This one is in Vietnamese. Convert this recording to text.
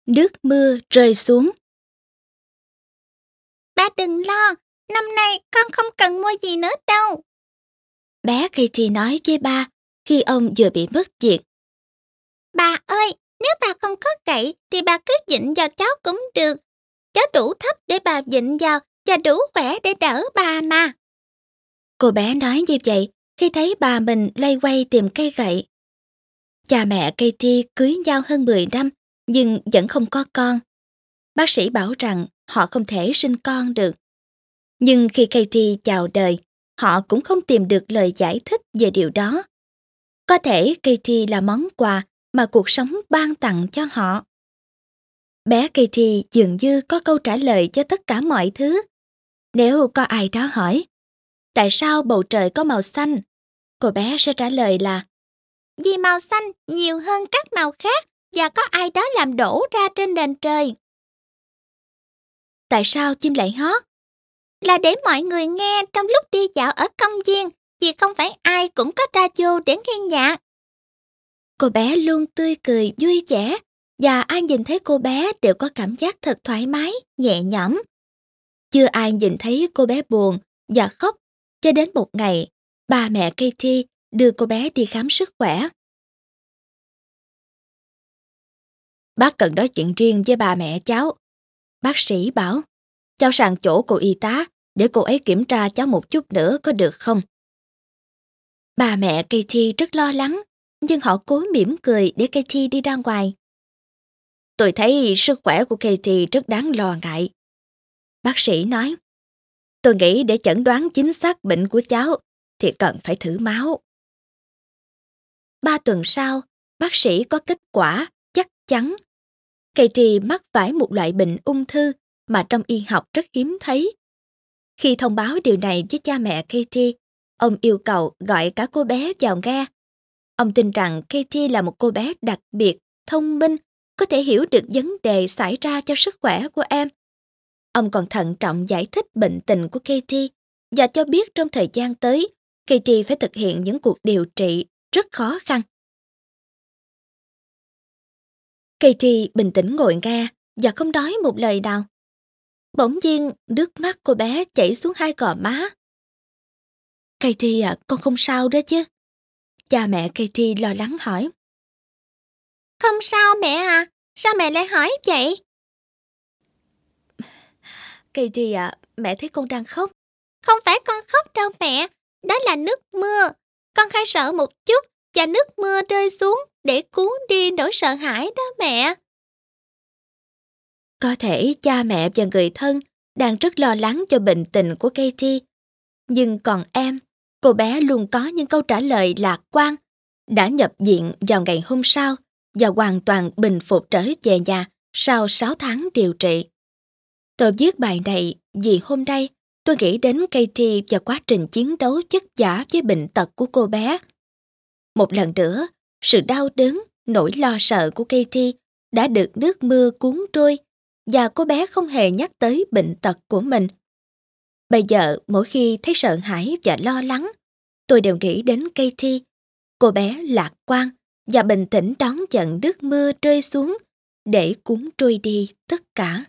Nước mưa rơi xuống. Ba đừng lo, năm nay con không cần mua gì nữa đâu. Bé Katie nói với ba khi ông vừa bị mất việc. Bà ơi, nếu bà không có gậy thì bà cứ dịnh vào cháu cũng được. Cháu đủ thấp để bà dịnh vào và đủ khỏe để đỡ bà mà. Cô bé nói như vậy khi thấy bà mình loay quay tìm cây gậy. Cha mẹ Katie cưới nhau hơn 10 năm nhưng vẫn không có con. Bác sĩ bảo rằng họ không thể sinh con được. Nhưng khi Katie chào đời, họ cũng không tìm được lời giải thích về điều đó. Có thể Katie là món quà mà cuộc sống ban tặng cho họ. Bé Katie dường như có câu trả lời cho tất cả mọi thứ. Nếu có ai đó hỏi, tại sao bầu trời có màu xanh? Cô bé sẽ trả lời là, vì màu xanh nhiều hơn các màu khác và có ai đó làm đổ ra trên nền trời. Tại sao chim lại hót? Là để mọi người nghe trong lúc đi dạo ở công viên, vì không phải ai cũng có radio để nghe nhạc. Cô bé luôn tươi cười vui vẻ và ai nhìn thấy cô bé đều có cảm giác thật thoải mái, nhẹ nhõm. Chưa ai nhìn thấy cô bé buồn và khóc cho đến một ngày, ba mẹ Katie đưa cô bé đi khám sức khỏe. Bác cần nói chuyện riêng với ba mẹ cháu. Bác sĩ bảo, cháu sang chỗ cô y tá để cô ấy kiểm tra cháu một chút nữa có được không? Ba mẹ Katie rất lo lắng, nhưng họ cố mỉm cười để Katie đi ra ngoài. Tôi thấy sức khỏe của Katie rất đáng lo ngại. Bác sĩ nói, tôi nghĩ để chẩn đoán chính xác bệnh của cháu thì cần phải thử máu. 3 tuần sau, bác sĩ có kết quả chắc chắn. Katie mắc phải một loại bệnh ung thư mà trong y học rất hiếm thấy. Khi thông báo điều này với cha mẹ Katie, ông yêu cầu gọi cả cô bé vào nghe. Ông tin rằng Katie là một cô bé đặc biệt, thông minh, có thể hiểu được vấn đề xảy ra cho sức khỏe của em. Ông còn thận trọng giải thích bệnh tình của Katie và cho biết trong thời gian tới, Katie phải thực hiện những cuộc điều trị rất khó khăn. Katie bình tĩnh ngồi nghe và không nói một lời nào. Bỗng nhiên, nước mắt cô bé chảy xuống 2 gò má. Katie à, con không sao đó chứ? Cha mẹ Katie lo lắng hỏi. Không sao mẹ à, sao mẹ lại hỏi vậy? Katie à, mẹ thấy con đang khóc. Không phải con khóc đâu mẹ, đó là nước mưa. Con hay sợ một chút và nước mưa rơi xuống để cuốn đi nỗi sợ hãi đó mẹ. Có thể cha mẹ và người thân đang rất lo lắng cho bệnh tình của Katie. Nhưng còn em, cô bé luôn có những câu trả lời lạc quan, đã nhập viện vào ngày hôm sau và hoàn toàn bình phục trở về nhà sau 6 tháng điều trị. Tôi viết bài này vì hôm nay tôi nghĩ đến Katie và quá trình chiến đấu vất vả với bệnh tật của cô bé. Một lần nữa, sự đau đớn, nỗi lo sợ của Katie đã được nước mưa cuốn trôi và cô bé không hề nhắc tới bệnh tật của mình. Bây giờ, mỗi khi thấy sợ hãi và lo lắng, tôi đều nghĩ đến Katie. Cô bé lạc quan và bình tĩnh đón nhận nước mưa rơi xuống để cuốn trôi đi tất cả.